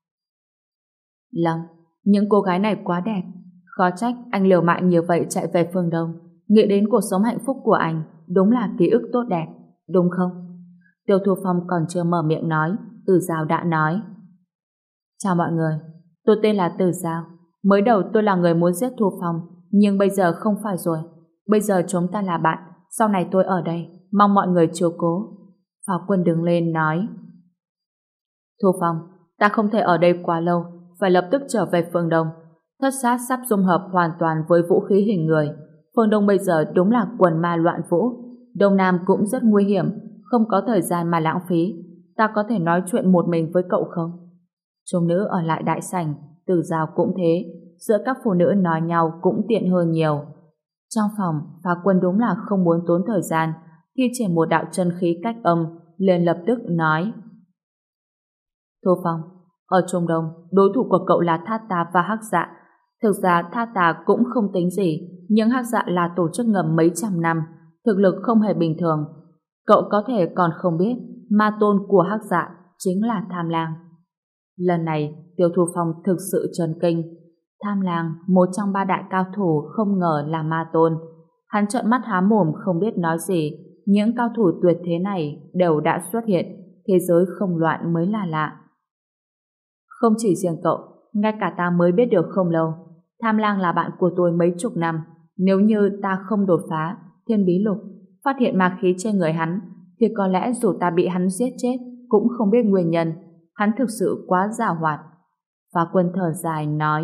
Lâm, những cô gái này quá đẹp, khó trách anh liều mạng như vậy chạy về phương Đông, nghĩ đến cuộc sống hạnh phúc của anh, đúng là ký ức tốt đẹp, đúng không? Tiêu Thu Phong còn chưa mở miệng nói, Từ Giao đã nói. Chào mọi người, tôi tên là Từ Giao. Mới đầu tôi là người muốn giết Thu Phong, nhưng bây giờ không phải rồi. Bây giờ chúng ta là bạn, sau này tôi ở đây, mong mọi người chiếu cố. Phá Quân đứng lên nói. Thu Phong, ta không thể ở đây quá lâu, phải lập tức trở về phương Đông. Thất sát sắp dung hợp hoàn toàn với vũ khí hình người. Phương Đông bây giờ đúng là quần ma loạn vũ. Đông Nam cũng rất nguy hiểm, không có thời gian mà lãng phí. Ta có thể nói chuyện một mình với cậu không? Chúng nữ ở lại đại sảnh, Từ Giao cũng thế, giữa các phụ nữ nói nhau cũng tiện hơn nhiều. Trong phòng, Phá Quân đúng là không muốn tốn thời gian, khi triển một đạo chân khí cách âm, liền lập tức nói. Thu Phong, ở Trung Đông, đối thủ của cậu là Thát Tà và Hắc Dạ. Thực ra Thát Tà cũng không tính gì, nhưng Hắc Dạ là tổ chức ngầm mấy trăm năm, thực lực không hề bình thường. Cậu có thể còn không biết, ma tôn của Hắc Dạ chính là Tham Lang. Lần này, Tiêu Thu Phong thực sự chấn kinh. Tham Lang, một trong ba đại cao thủ không ngờ là ma tôn. Hắn trợn mắt há mồm không biết nói gì. Những cao thủ tuyệt thế này đều đã xuất hiện. Thế giới không loạn mới là lạ. Không chỉ riêng cậu, ngay cả ta mới biết được không lâu. Tham Lang là bạn của tôi mấy chục năm. Nếu như ta không đột phá Thiên Bí Lục, phát hiện ma khí trên người hắn, thì có lẽ dù ta bị hắn giết chết cũng không biết nguyên nhân. Hắn thực sự quá giàu hoạt. Phá Quân thở dài nói.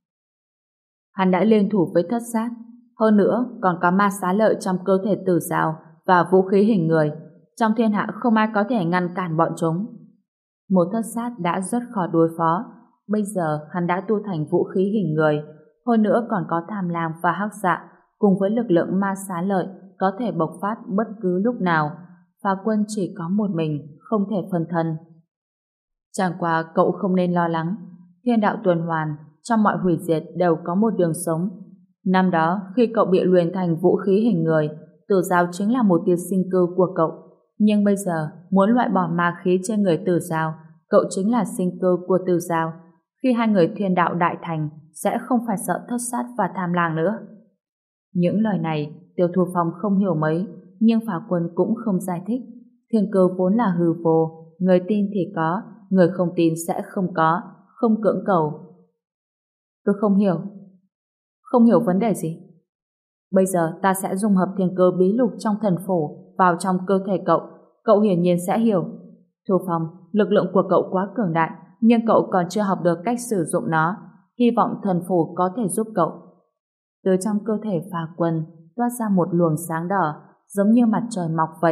Hắn đã liên thủ với Thất Sát, hơn nữa còn có ma xá lợi trong cơ thể Tử Giao và vũ khí hình người. Trong thiên hạ không ai có thể ngăn cản bọn chúng. Một Thất Sát đã rất khó đối phó. Bây giờ hắn đã tu thành vũ khí hình người, hơn nữa còn có Tham Lang và Hắc Dạ cùng với lực lượng ma xá lợi có thể bộc phát bất cứ lúc nào. Phá Quân chỉ có một mình, không thể phân thân. Chẳng qua cậu không nên lo lắng. Thiên đạo tuần hoàn, trong mọi hủy diệt đều có một đường sống. Năm đó, khi cậu bị luyện thành vũ khí hình người, Tử Giao chính là một tia sinh cơ của cậu. Nhưng bây giờ, muốn loại bỏ ma khí trên người Tử Giao, cậu chính là sinh cơ của Tử Giao. Khi hai người thiên đạo đại thành, sẽ không phải sợ Thất Sát và Tham Lang nữa. Những lời này, Tiêu Thu Phong không hiểu mấy, nhưng Phá Quân cũng không giải thích. Thiên cơ vốn là hư vô, người tin thì có, người không tin sẽ không có, không cưỡng cầu. Tôi không hiểu. Không hiểu vấn đề gì? Bây giờ ta sẽ dung hợp thiên cơ bí lục trong thần phổ vào trong cơ thể cậu. Cậu hiển nhiên sẽ hiểu. Thu Phong, lực lượng của cậu quá cường đại, nhưng cậu còn chưa học được cách sử dụng nó. Hy vọng thần phổ có thể giúp cậu. Từ trong cơ thể Phá Quân toát ra một luồng sáng đỏ, giống như mặt trời mọc vậy.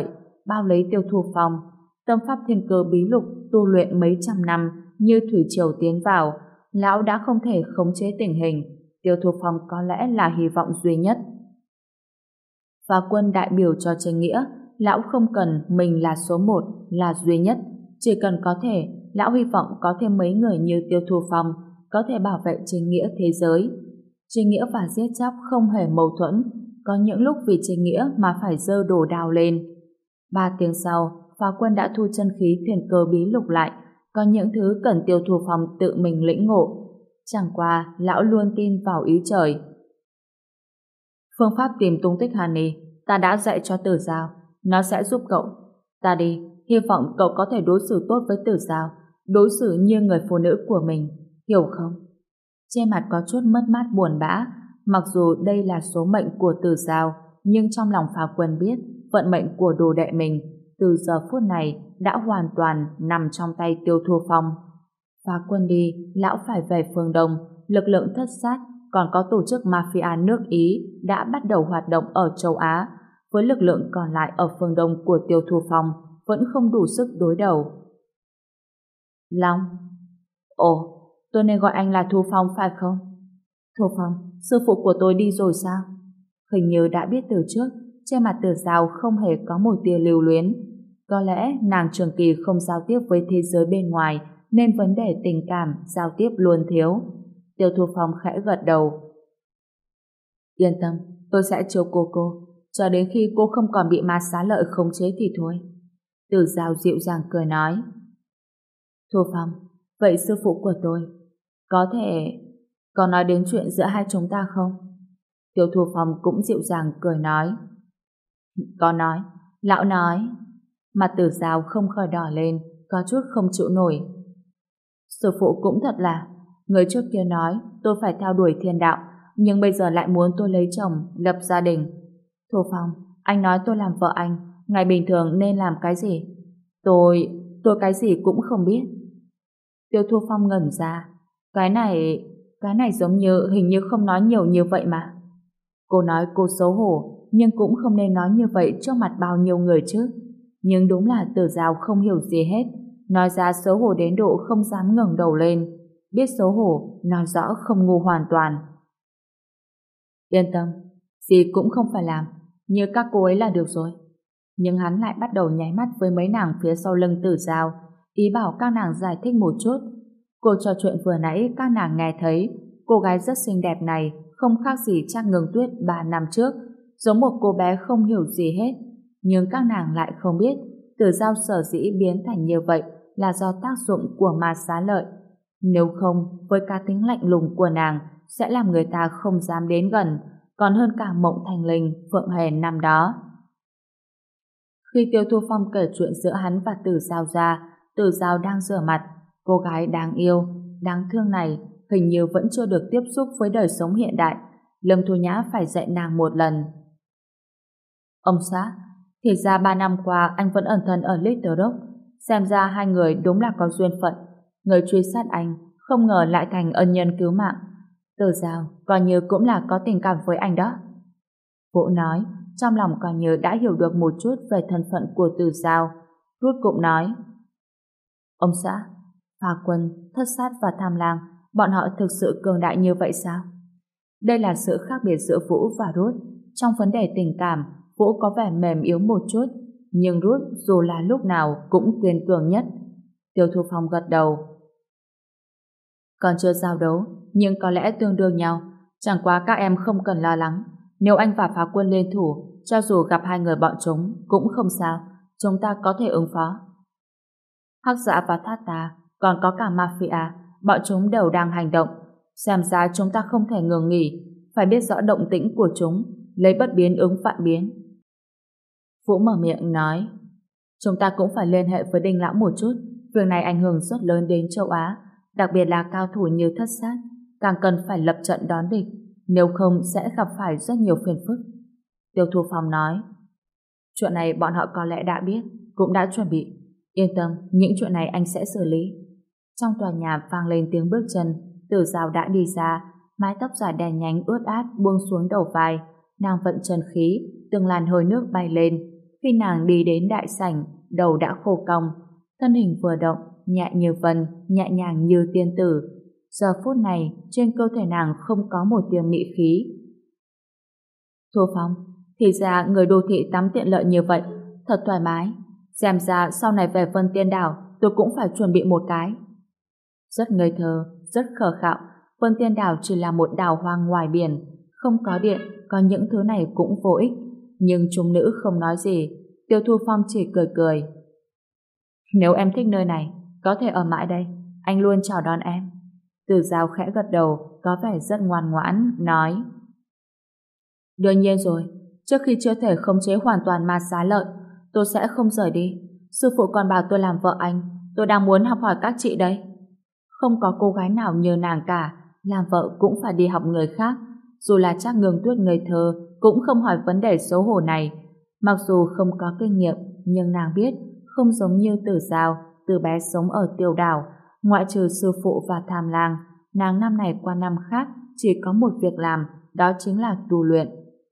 bao lấy Tiêu Thu Phong. Tâm pháp thiên cơ bí lục tu luyện mấy trăm năm như thủy triều tiến vào, lão đã không thể khống chế tình hình. Tiêu Thu Phong có lẽ là hy vọng duy nhất. Và quân đại biểu cho chính nghĩa, lão không cần mình là số một, là duy nhất. Chỉ cần có thể, lão hy vọng có thêm mấy người như Tiêu Thu Phong có thể bảo vệ chính nghĩa thế giới. Chính nghĩa và giết chóc không hề mâu thuẫn, có những lúc vì chính nghĩa mà phải giơ đồ đao lên. 3 tiếng sau, phá quân đã thu chân khí thiên cơ bí lục lại, có những thứ cần Tiêu Thu Phong tự mình lĩnh ngộ. Chẳng qua, lão luôn tin vào ý trời. Phương pháp tìm tung tích Hàn Ni, ta đã dạy cho Tử Giao, nó sẽ giúp cậu. Ta đi, hy vọng cậu có thể đối xử tốt với Tử Giao, đối xử như người phụ nữ của mình, hiểu không? Trên mặt có chút mất mát buồn bã, mặc dù đây là số mệnh của Tử Giao, nhưng trong lòng Phá Quân biết vận mệnh của đồ đệ mình từ giờ phút này đã hoàn toàn nằm trong tay Tiêu Thu Phong. Phá Quân đi, lão phải về phương Đông, lực lượng thất sát còn có tổ chức mafia nước Ý đã bắt đầu hoạt động ở châu Á, với lực lượng còn lại ở phương Đông của Tiêu Thu Phong vẫn không đủ sức đối đầu. Long. Ồ, tôi nên gọi anh là Thu Phong phải không? Thu Phong, sư phụ của tôi đi rồi sao? Hình như đã biết từ trước, trên mặt Tử Giao không hề có một tia lưu luyến. Có lẽ nàng trường kỳ không giao tiếp với thế giới bên ngoài, nên vấn đề tình cảm, giao tiếp luôn thiếu. Tiêu Thu Phong khẽ gật đầu. Yên tâm, tôi sẽ chiếu cố cô, cho đến khi cô không còn bị ma xá lợi khống chế thì thôi. Tử Giao dịu dàng cười nói. Thu Phong, vậy sư phụ của tôi, có nói đến chuyện giữa hai chúng ta không? Tiêu Thu Phong cũng dịu dàng cười nói. Có nói, lão nói. Mặt Tử Giao không khỏi đỏ lên, có chút không chịu nổi. Sư phụ cũng thật là, người trước kia nói tôi phải theo đuổi thiên đạo, nhưng bây giờ lại muốn tôi lấy chồng, lập gia đình. Thu Phong, anh nói tôi làm vợ anh, ngày bình thường nên làm cái gì? Tôi cái gì cũng không biết. Tiêu Thu Phong ngẩn ra. Cái này giống như hình như không nói nhiều như vậy mà. Cô nói cô xấu hổ, nhưng cũng không nên nói như vậy trước mặt bao nhiêu người chứ. Nhưng đúng là Tử Giao không hiểu gì hết, nói ra xấu hổ đến độ không dám ngẩng đầu lên. Biết xấu hổ, nói rõ không ngu hoàn toàn. Yên tâm, gì cũng không phải làm, như các cô ấy là được rồi. Nhưng hắn lại bắt đầu nháy mắt với mấy nàng phía sau lưng Tử Giao, ý bảo các nàng giải thích một chút. Cuộc trò chuyện vừa nãy các nàng nghe thấy, cô gái rất xinh đẹp này không khác gì Trác Ngưng Tuyết 3 năm trước, giống một cô bé không hiểu gì hết. Nhưng các nàng lại không biết, Tử Giao sở dĩ biến thành như vậy là do tác dụng của ma xá lợi. Nếu không, với cá tính lạnh lùng của nàng, sẽ làm người ta không dám đến gần, còn hơn cả Mộng Thành Linh, Phượng Hề năm đó. Khi Tiêu Thu Phong kể chuyện giữa hắn và Tử Giao ra, Tử Giao đang rửa mặt. Cô gái đáng yêu, đáng thương này hình như vẫn chưa được tiếp xúc với đời sống hiện đại. Lâm Thu Nhã phải dạy nàng một lần. Ông xã, thì ra 3 năm qua anh vẫn ẩn thân ở Little Rock. Xem ra hai người đúng là có duyên phận. Người truy sát anh không ngờ lại thành ân nhân cứu mạng. Tử Giao coi như cũng là có tình cảm với anh đó. Vũ nói, trong lòng coi như đã hiểu được một chút về thân phận của Tử Giao. Rút cụm nói, ông xã, Phá Quân, Thất Sát và Tham Lang, bọn họ thực sự cường đại như vậy sao? Đây là sự khác biệt giữa Vũ và Rút. Trong vấn đề tình cảm, Vũ có vẻ mềm yếu một chút, nhưng Rút dù là lúc nào cũng kiên cường nhất. Tiêu Thu Phong gật đầu. Còn chưa giao đấu, nhưng có lẽ tương đương nhau. Chẳng qua các em không cần lo lắng. Nếu anh và Phá Quân liên thủ, cho dù gặp hai người bọn chúng cũng không sao, chúng ta có thể ứng phó. Hắc Dã và Thát Tà, còn có cả Mafia, bọn chúng đều đang hành động. Xem ra chúng ta không thể ngừng nghỉ, phải biết rõ động tĩnh của chúng, lấy bất biến ứng vạn biến. Vũ mở miệng nói, chúng ta cũng phải liên hệ với Đinh Lão một chút, việc này ảnh hưởng rất lớn đến châu Á, đặc biệt là cao thủ như Thất Sát, càng cần phải lập trận đón địch, nếu không sẽ gặp phải rất nhiều phiền phức. Tiêu Thu Phong nói, chuyện này bọn họ có lẽ đã biết, cũng đã chuẩn bị. Yên tâm, những chuyện này anh sẽ xử lý. Trong tòa nhà vang lên tiếng bước chân, Tử Giao đã đi ra, mái tóc dài đen nhánh ướt át buông xuống đầu vai, nàng vận chân khí, từng làn hơi nước bay lên. Khi nàng đi đến đại sảnh, đầu đã khô cong, thân hình vừa động, nhẹ như vân, nhẹ nhàng như tiên tử. Giờ phút này, trên cơ thể nàng không có một tia mị khí. Thu Phong, thì ra người đô thị tắm tiện lợi như vậy, thật thoải mái. Xem ra sau này về Vân Tiên Đảo, tôi cũng phải chuẩn bị một cái. Rất ngây thơ, rất khờ khạo, Vân Tiên Đảo chỉ là một đảo hoang ngoài biển, không có điện, có những thứ này cũng vô ích. Nhưng chúng nữ không nói gì, Tiêu Thu Phong chỉ cười cười. Nếu em thích nơi này, có thể ở mãi đây, anh luôn chào đón em. Từ Giao khẽ gật đầu, có vẻ rất ngoan ngoãn, nói. Đương nhiên rồi, trước khi chưa thể khống chế hoàn toàn ma xá lợi, tôi sẽ không rời đi. Sư phụ còn bảo tôi làm vợ anh, tôi đang muốn học hỏi các chị đây. Không có cô gái nào như nàng cả, làm vợ cũng phải đi học người khác. Dù là Trác Ngưng Tuyết ngây thơ, cũng không hỏi vấn đề xấu hổ này. Mặc dù không có kinh nghiệm, nhưng nàng biết, không giống như Tử Giao, từ bé sống ở Tiêu Đảo, ngoại trừ sư phụ và Tham Lang, nàng năm này qua năm khác chỉ có một việc làm, đó chính là tu luyện.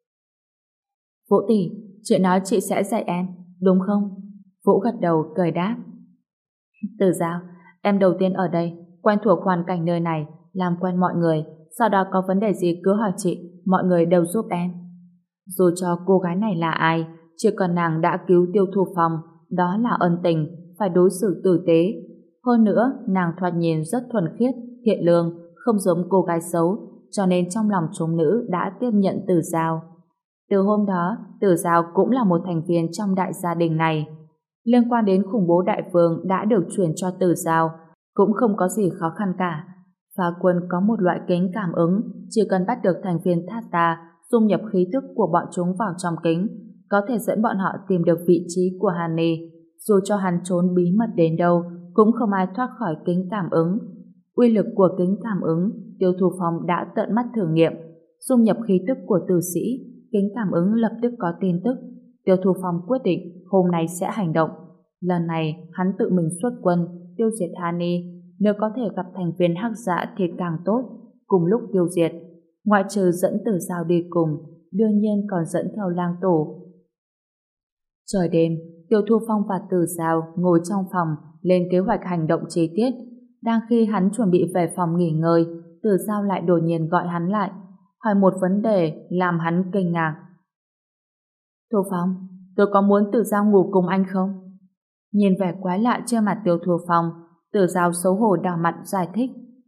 Vũ tỷ, chị nói chị sẽ dạy em, đúng không? Vũ gật đầu cười đáp. Tử Giao, em đầu tiên ở đây, quen thuộc hoàn cảnh nơi này, làm quen mọi người, sau đó có vấn đề gì cứ hỏi chị, mọi người đều giúp em. Dù cho cô gái này là ai, chỉ cần nàng đã cứu Tiêu Thu Phong, đó là ân tình, phải đối xử tử tế. Hơn nữa, nàng thoạt nhìn rất thuần khiết, thiện lương, không giống cô gái xấu, cho nên trong lòng chúng nữ đã tiếp nhận Tử Giao. Từ hôm đó, Tử Giao cũng là một thành viên trong đại gia đình này. Liên quan đến khủng bố đại vương đã được truyền cho Tử Giao, cũng không có gì khó khăn cả. Phá Quân có một loại kính cảm ứng, chỉ cần bắt được thành viên Thata dung nhập khí tức của bọn chúng vào trong kính, có thể dẫn bọn họ tìm được vị trí của Hany. Dù cho hắn trốn bí mật đến đâu, cũng không ai thoát khỏi kính cảm ứng. Uy lực của kính cảm ứng, Tiêu Thu Phong đã tận mắt thử nghiệm. Dung nhập khí tức của tử sĩ, kính cảm ứng lập tức có tin tức. Tiêu Thu Phong quyết định hôm nay sẽ hành động. Lần này, hắn tự mình xuất quân, tiêu diệt Hany. Nếu có thể gặp thành viên Hắc Dạ thì càng tốt, cùng lúc tiêu diệt. Ngoại trừ dẫn Tử Giao đi cùng, đương nhiên còn dẫn theo Lang Tổ. Trời đêm, Tiêu Thu Phong và Tử Giao ngồi trong phòng lên kế hoạch hành động chi tiết. Đang khi hắn chuẩn bị về phòng nghỉ ngơi, Tử Giao lại đột nhiên gọi hắn lại, hỏi một vấn đề làm hắn kinh ngạc. Thu Phong, tôi có muốn Tử Giao ngủ cùng anh không? Nhìn vẻ quái lạ trên mặt Tiêu Thu Phong, Tử Giao xấu hổ đỏ mặt giải thích.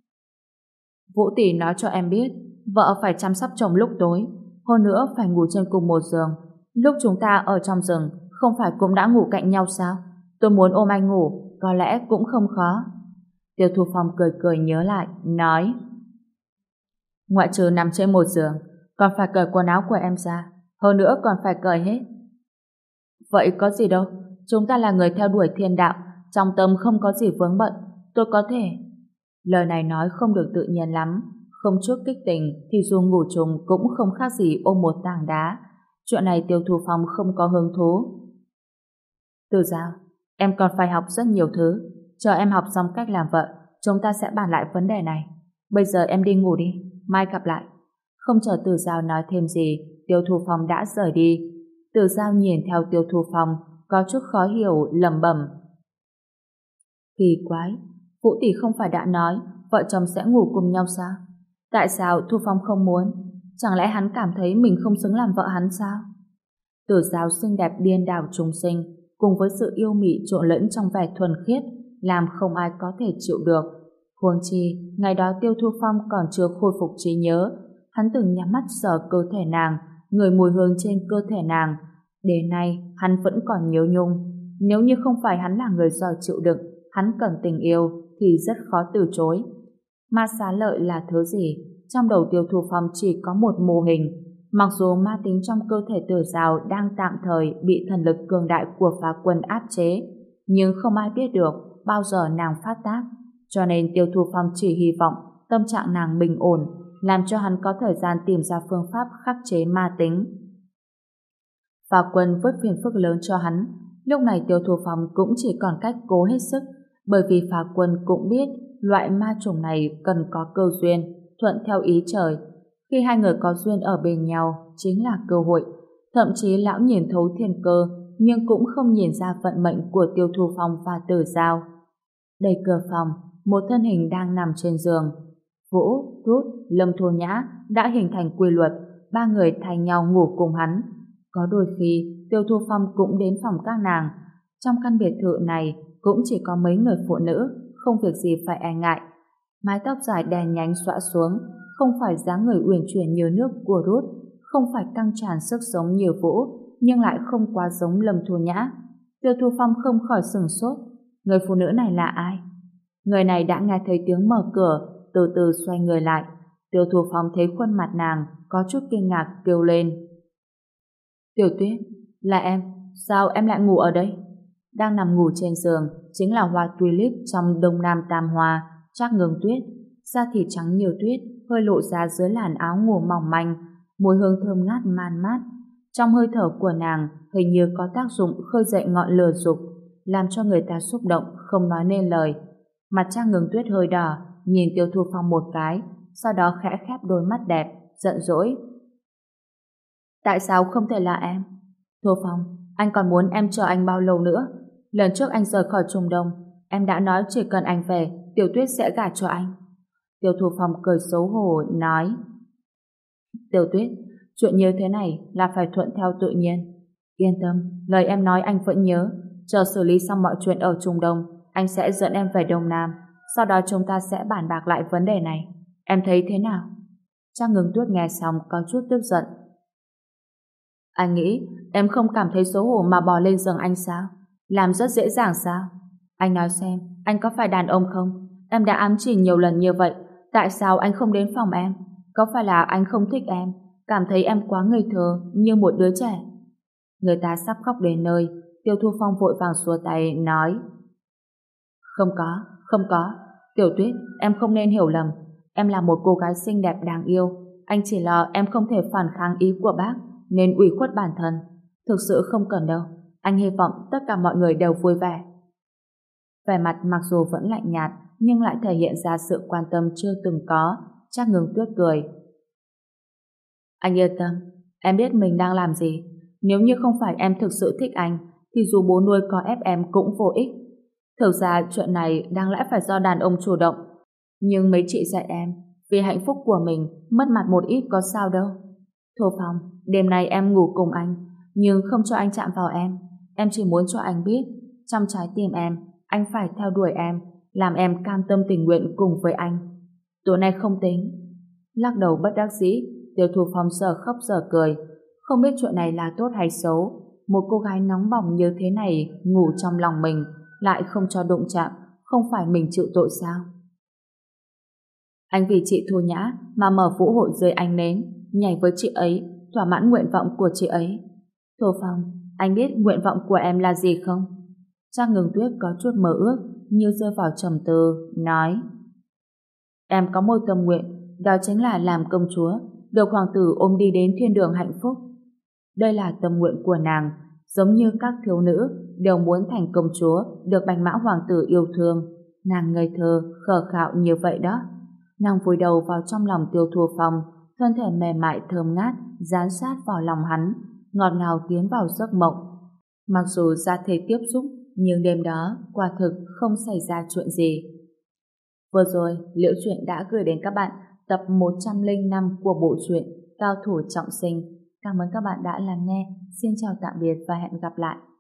Vũ tỷ nói cho em biết, vợ phải chăm sóc chồng lúc tối, hơn nữa phải ngủ trên cùng một giường. Lúc chúng ta ở trong rừng, không phải cũng đã ngủ cạnh nhau sao? Tôi muốn ôm anh ngủ, có lẽ cũng không khó. Tiêu Thu Phong cười cười nhớ lại, nói. Ngoại trừ nằm trên một giường, còn phải cởi quần áo của em ra, hơn nữa còn phải cởi hết. Vậy có gì đâu, chúng ta là người theo đuổi thiên đạo, trong tâm không có gì vướng bận, tôi có thể. Lời này nói không được tự nhiên lắm, không chút kích tình thì dù ngủ chung cũng không khác gì ôm một tảng đá. Chuyện này Tiêu Thu Phong không có hứng thú. Tử Giao, em còn phải học rất nhiều thứ, chờ em học xong cách làm vợ, chúng ta sẽ bàn lại vấn đề này. Bây giờ em đi ngủ đi, mai gặp lại. Không chờ Tử Giao nói thêm gì, Tiêu Thu Phong đã rời đi. Tử Giao nhìn theo Tiêu Thu Phong, có chút khó hiểu, lẩm bẩm. Kỳ quái, Vũ tỷ không phải đã nói vợ chồng sẽ ngủ cùng nhau sao? Tại sao Thu Phong không muốn? Chẳng lẽ hắn cảm thấy mình không xứng làm vợ hắn sao? Tử Giao xinh đẹp điên đảo trùng sinh, cùng với sự yêu mị trộn lẫn trong vẻ thuần khiết, làm không ai có thể chịu được. Huống chi, ngày đó Tiêu Thu Phong còn chưa khôi phục trí nhớ, hắn từng nhắm mắt sờ cơ thể nàng, ngửi mùi hương trên cơ thể nàng. Đến nay, hắn vẫn còn nhớ nhung. Nếu như không phải hắn là người giỏi chịu đựng, hắn cần tình yêu, thì rất khó từ chối. Ma xá lợi là thứ gì? Trong đầu Tiêu Thu Phong chỉ có một mô hình. Mặc dù ma tính trong cơ thể Tử Giao đang tạm thời bị thần lực cường đại của Phá Quân áp chế, nhưng không ai biết được bao giờ nàng phát tác. Cho nên Tiêu Thu Phong chỉ hy vọng tâm trạng nàng bình ổn, làm cho hắn có thời gian tìm ra phương pháp khắc chế ma tính. Phá Quân vứt phiền phức lớn cho hắn. Lúc này Tiêu Thu Phong cũng chỉ còn cách cố hết sức, bởi vì Phá Quân cũng biết loại ma chủng này cần có cơ duyên, thuận theo ý trời. Khi hai người có duyên ở bên nhau chính là cơ hội. Thậm chí lão nhìn thấu thiên cơ, nhưng cũng không nhìn ra vận mệnh của Tiêu Thu Phong và Tử Giao. Đẩy cửa phòng, một thân hình đang nằm trên giường. Vũ, Rút, Lâm Thu Nhã đã hình thành quy luật, ba người thay nhau ngủ cùng hắn. Có đôi khi, Tiêu Thu Phong cũng đến phòng các nàng. Trong căn biệt thự này cũng chỉ có mấy người phụ nữ, không việc gì phải e ngại. Mái tóc dài đen nhánh xõa xuống, không phải dáng người uyển chuyển như nước của Rút, không phải căng tràn sức sống như Vũ, nhưng lại không quá giống Lâm Thu Nhã. Tiêu Thu Phong không khỏi sửng sốt. Người phụ nữ này là ai? Người này đã nghe thấy tiếng mở cửa, từ từ xoay người lại. Tiêu Thu Phong thấy khuôn mặt nàng, có chút kinh ngạc kêu lên. Tiểu Tuyết, là em, sao em lại ngủ ở đây? Đang nằm ngủ trên giường chính là hoa tulip trong Đông Nam Tam Hoa, Trác Ngưng Tuyết. Da thịt trắng như tuyết, hơi lộ ra dưới làn áo ngủ mỏng manh, mùi hương thơm ngát man mát. Trong hơi thở của nàng hình như có tác dụng khơi dậy ngọn lửa dục, làm cho người ta xúc động không nói nên lời. Mặt Trác Ngưng Tuyết hơi đỏ, nhìn Tiêu Thu Phong một cái, sau đó khẽ khép đôi mắt đẹp, giận dỗi. Tại sao không thể là em? Thu Phong, anh còn muốn em chờ anh bao lâu nữa? Lần trước anh rời khỏi Trung Đông, em đã nói chỉ cần anh về, Tiểu Tuyết sẽ gả cho anh. Tiêu Thu Phong cười xấu hổ, nói. Tiểu Tuyết, chuyện như thế này là phải thuận theo tự nhiên. Yên tâm, lời em nói anh vẫn nhớ. Chờ xử lý xong mọi chuyện ở Trung Đông, anh sẽ dẫn em về Đông Nam. Sau đó chúng ta sẽ bàn bạc lại vấn đề này. Em thấy thế nào? Trác Ngưng Tuyết nghe xong có chút tức giận. Anh nghĩ em không cảm thấy xấu hổ mà bò lên giường anh sao? Làm rất dễ dàng sao? Anh nói xem, anh có phải đàn ông không? Em đã ám chỉ nhiều lần như vậy, tại sao anh không đến phòng em? Có phải là anh không thích em, cảm thấy em quá ngây thơ như một đứa trẻ? Người ta sắp khóc đến nơi, Tiêu Thu Phong vội vàng xua tay nói. Không có. Tiểu Tuyết, em không nên hiểu lầm. Em là một cô gái xinh đẹp đáng yêu. Anh chỉ lo em không thể phản kháng ý của bác, nên ủy khuất bản thân. Thực sự không cần đâu. Anh hy vọng tất cả mọi người đều vui vẻ. Vẻ mặt mặc dù vẫn lạnh nhạt, nhưng lại thể hiện ra sự quan tâm chưa từng có. Trác Ngưng Tuyết cười. Anh yên tâm, em biết mình đang làm gì. Nếu như không phải em thực sự thích anh, thì dù bố nuôi có ép em cũng vô ích. Thực ra chuyện này đáng lẽ phải do đàn ông chủ động. Nhưng mấy chị dạy em, vì hạnh phúc của mình, mất mặt một ít có sao đâu. Thu Phong, đêm nay em ngủ cùng anh, nhưng không cho anh chạm vào em. Em chỉ muốn cho anh biết, trong trái tim em, anh phải theo đuổi em, làm em cam tâm tình nguyện cùng với anh. Tối nay không tính. Lắc đầu bất đắc dĩ, Tiêu Thu Phong giờ khóc giờ cười. Không biết chuyện này là tốt hay xấu. Một cô gái nóng bỏng như thế này ngủ trong lòng mình, lại không cho đụng chạm, không phải mình chịu tội sao? Anh vì chị Thu Nhã mà mở vũ hội dưới ánh nến, nhảy với chị ấy, thỏa mãn nguyện vọng của chị ấy. Thu Phong, anh biết nguyện vọng của em là gì không? Trác Ngưng Tuyết có chút mơ ước, như rơi vào trầm tư, nói. Em có một tâm nguyện, đó chính là làm công chúa, được hoàng tử ôm đi đến thiên đường hạnh phúc. Đây là tâm nguyện của nàng, giống như các thiếu nữ đều muốn thành công chúa, được bạch mã hoàng tử yêu thương. Nàng ngây thơ, khờ khạo như vậy đó. Nàng vùi đầu vào trong lòng Tiêu Thu Phong, thân thể mềm mại thơm ngát dán sát vào lòng hắn, ngọt ngào tiến vào giấc mộng. Mặc dù ra thể tiếp xúc, nhưng đêm đó quả thực không xảy ra chuyện gì. Vừa rồi, Liễu Chuyện đã gửi đến các bạn tập 105 của bộ truyện Cao thủ trọng sinh. Cảm ơn các bạn đã lắng nghe. Xin chào tạm biệt và hẹn gặp lại.